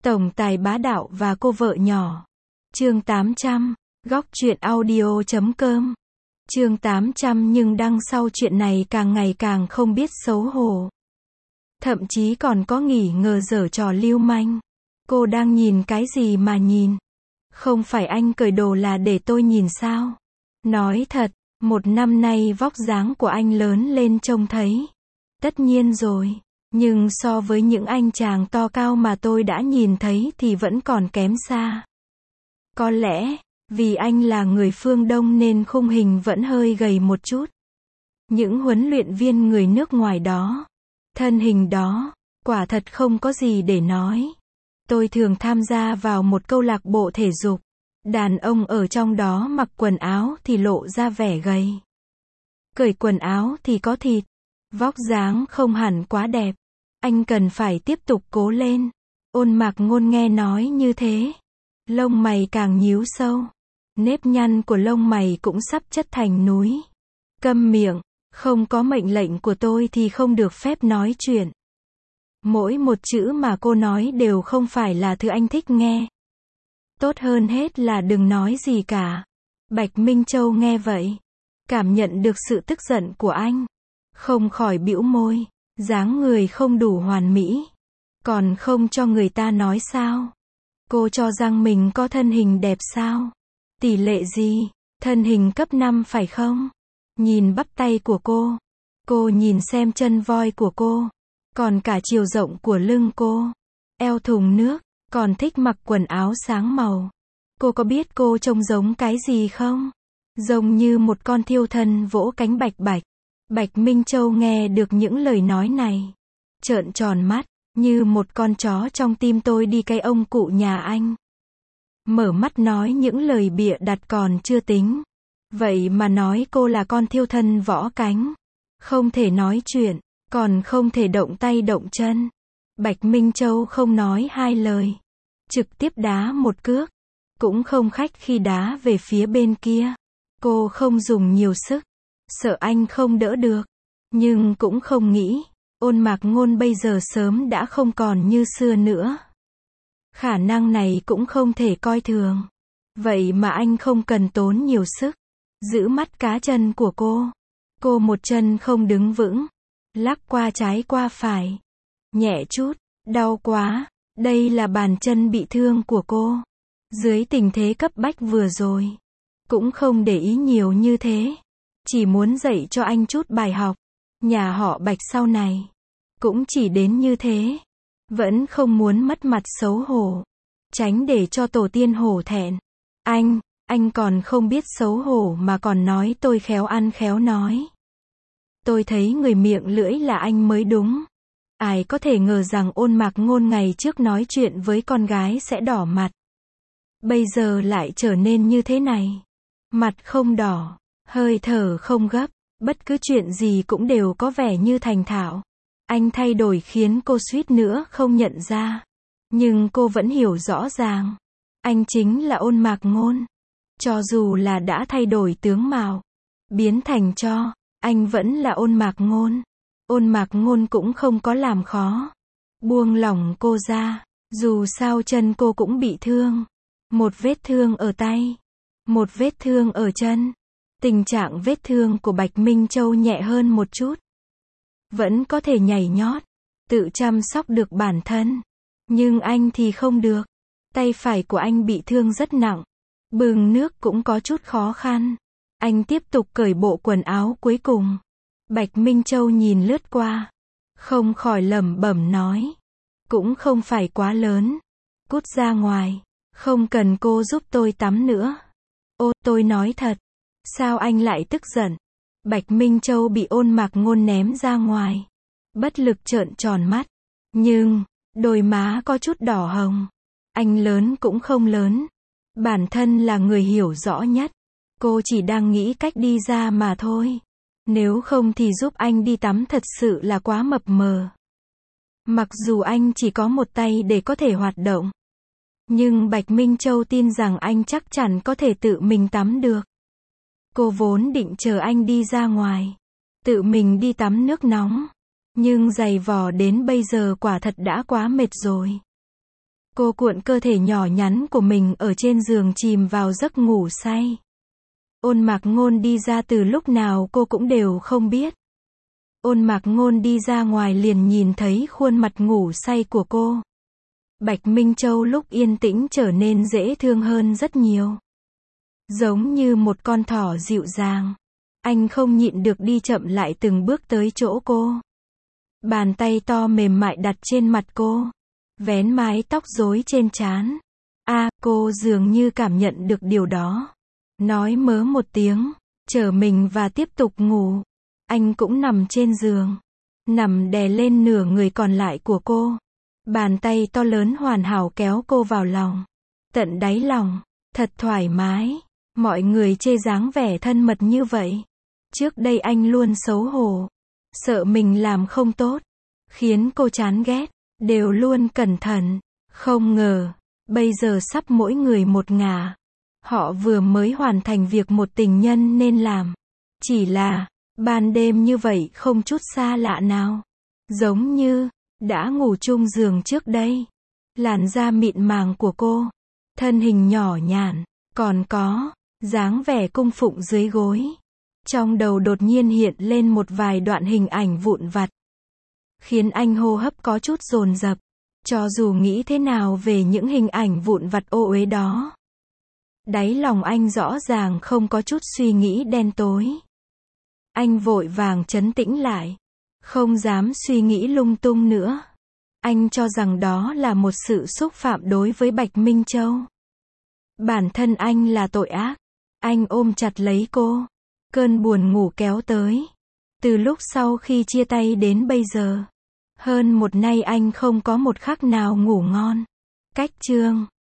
Tổng tài bá đạo và cô vợ nhỏ. Chương 800, góc truyện audio.com. Chương 800 nhưng đằng sau chuyện này càng ngày càng không biết xấu hổ. Thậm chí còn có nghỉ ngờ giở trò lưu manh. Cô đang nhìn cái gì mà nhìn? Không phải anh cởi đồ là để tôi nhìn sao? Nói thật, một năm nay vóc dáng của anh lớn lên trông thấy. Tất nhiên rồi. Nhưng so với những anh chàng to cao mà tôi đã nhìn thấy thì vẫn còn kém xa. Có lẽ, vì anh là người phương Đông nên khung hình vẫn hơi gầy một chút. Những huấn luyện viên người nước ngoài đó, thân hình đó, quả thật không có gì để nói. Tôi thường tham gia vào một câu lạc bộ thể dục. Đàn ông ở trong đó mặc quần áo thì lộ ra vẻ gầy. Cởi quần áo thì có thịt. Vóc dáng không hẳn quá đẹp. Anh cần phải tiếp tục cố lên. Ôn Mạc Ngôn nghe nói như thế. Lông mày càng nhíu sâu. Nếp nhăn của lông mày cũng sắp chất thành núi. Câm miệng, không có mệnh lệnh của tôi thì không được phép nói chuyện. Mỗi một chữ mà cô nói đều không phải là thứ anh thích nghe. Tốt hơn hết là đừng nói gì cả. Bạch Minh Châu nghe vậy, cảm nhận được sự tức giận của anh. Không khỏi bĩu môi, dáng người không đủ hoàn mỹ. Còn không cho người ta nói sao? Cô cho rằng mình có thân hình đẹp sao? Tỷ lệ gì? Thân hình cấp 5 phải không? Nhìn bắp tay của cô nhìn xem chân voi của cô, còn cả chiều rộng của lưng cô, eo thùng nước, còn thích mặc quần áo sáng màu. Cô có biết cô trông giống cái gì không? Giống như một con thiêu thân vỗ cánh bạch bạch. Bạch Minh Châu nghe được những lời nói này, trợn tròn mắt, như một con chó trong tim tôi đi cay ông cụ nhà anh. Mở mắt nói những lời bịa đặt còn chưa tính. Vậy mà nói cô là con thiêu thân võ cánh. Không thể nói chuyện, còn không thể động tay động chân. Bạch Minh Châu không nói hai lời. Trực tiếp đá một cước. Cũng không khách khi đá về phía bên kia. Cô không dùng nhiều sức. Sợ anh không đỡ được. Nhưng cũng không nghĩ. Ôn Mạc Ngôn bây giờ sớm đã không còn như xưa nữa. Khả năng này cũng không thể coi thường. Vậy mà anh không cần tốn nhiều sức. Giữ mắt cá chân của cô. Cô một chân không đứng vững. Lắc qua trái qua phải. Nhẹ chút. Đau quá. Đây là bàn chân bị thương của cô. Dưới tình thế cấp bách vừa rồi. Cũng không để ý nhiều như thế. Chỉ muốn dạy cho anh chút bài học. Nhà họ Bạch sau này. Cũng chỉ đến như thế. Vẫn không muốn mất mặt xấu hổ. Tránh để cho tổ tiên hổ thẹn. Anh còn không biết xấu hổ mà còn nói tôi khéo ăn khéo nói. Tôi thấy người miệng lưỡi là anh mới đúng. Ai có thể ngờ rằng Ôn Mạc Ngôn ngày trước nói chuyện với con gái sẽ đỏ mặt. Bây giờ lại trở nên như thế này. Mặt không đỏ, hơi thở không gấp, bất cứ chuyện gì cũng đều có vẻ như thành thạo. Anh thay đổi khiến cô suýt nữa không nhận ra. Nhưng cô vẫn hiểu rõ ràng. Anh chính là Ôn Mạc Ngôn. Cho dù là đã thay đổi tướng mạo, biến thành cho, anh vẫn là Ôn Mạc Ngôn. Ôn Mạc Ngôn cũng không có làm khó. Buông lỏng cô ra. Dù sao chân cô cũng bị thương. Một vết thương ở tay. Một vết thương ở chân. Tình trạng vết thương của Bạch Minh Châu nhẹ hơn một chút. Vẫn có thể nhảy nhót. Tự chăm sóc được bản thân. Nhưng anh thì không được. Tay phải của anh bị thương rất nặng. Bưng nước cũng có chút khó khăn. Anh tiếp tục cởi bộ quần áo cuối cùng. Bạch Minh Châu nhìn lướt qua. Không khỏi lẩm bẩm nói. Cũng không phải quá lớn. Cút ra ngoài. Không cần cô giúp tôi tắm nữa. Ô, tôi nói thật. Sao anh lại tức giận? Bạch Minh Châu bị Ôn Mạc Ngôn ném ra ngoài. Bất lực trợn tròn mắt. Nhưng, đôi má có chút đỏ hồng. Anh lớn cũng không lớn. Bản thân là người hiểu rõ nhất. Cô chỉ đang nghĩ cách đi ra mà thôi. Nếu không thì giúp anh đi tắm thật sự là quá mập mờ. Mặc dù anh chỉ có một tay để có thể hoạt động. Nhưng Bạch Minh Châu tin rằng anh chắc chắn có thể tự mình tắm được. Cô vốn định chờ anh đi ra ngoài. Tự mình đi tắm nước nóng. Nhưng giày vò đến bây giờ quả thật đã quá mệt rồi. Cô cuộn cơ thể nhỏ nhắn của mình ở trên giường chìm vào giấc ngủ say. Ôn Mạc Ngôn đi ra từ lúc nào cô cũng đều không biết. Ôn Mạc Ngôn đi ra ngoài liền nhìn thấy khuôn mặt ngủ say của cô. Bạch Minh Châu lúc yên tĩnh trở nên dễ thương hơn rất nhiều. Giống như một con thỏ dịu dàng. Anh không nhịn được đi chậm lại từng bước tới chỗ cô. Bàn tay to mềm mại đặt trên mặt cô. Vén mái tóc rối trên trán. Cô dường như cảm nhận được điều đó. Nói mớ một tiếng, trở mình và tiếp tục ngủ. Anh cũng nằm trên giường. Nằm đè lên nửa người còn lại của cô. Bàn tay to lớn hoàn hảo kéo cô vào lòng. Tận đáy lòng, thật thoải mái. Mọi người chê dáng vẻ thân mật như vậy. Trước đây anh luôn xấu hổ. Sợ mình làm không tốt. Khiến cô chán ghét. Đều luôn cẩn thận. Không ngờ, bây giờ sắp mỗi người một ngả. Họ vừa mới hoàn thành việc một tình nhân nên làm. Chỉ là, ban đêm như vậy không chút xa lạ nào. Giống như, đã ngủ chung giường trước đây. Làn da mịn màng của cô. Thân hình nhỏ nhàn. Còn có, dáng vẻ cung phụng dưới gối. Trong đầu đột nhiên hiện lên một vài đoạn hình ảnh vụn vặt. Khiến anh hô hấp có chút dồn dập. Cho dù nghĩ thế nào về những hình ảnh vụn vặt ô uế đó. Đáy lòng anh rõ ràng không có chút suy nghĩ đen tối. Anh vội vàng trấn tĩnh lại. Không dám suy nghĩ lung tung nữa. Anh cho rằng đó là một sự xúc phạm đối với Bạch Minh Châu. Bản thân anh là tội ác. Anh ôm chặt lấy cô. Cơn buồn ngủ kéo tới. Từ lúc sau khi chia tay đến bây giờ. Hơn một nay anh không có một khắc nào ngủ ngon. Cách chương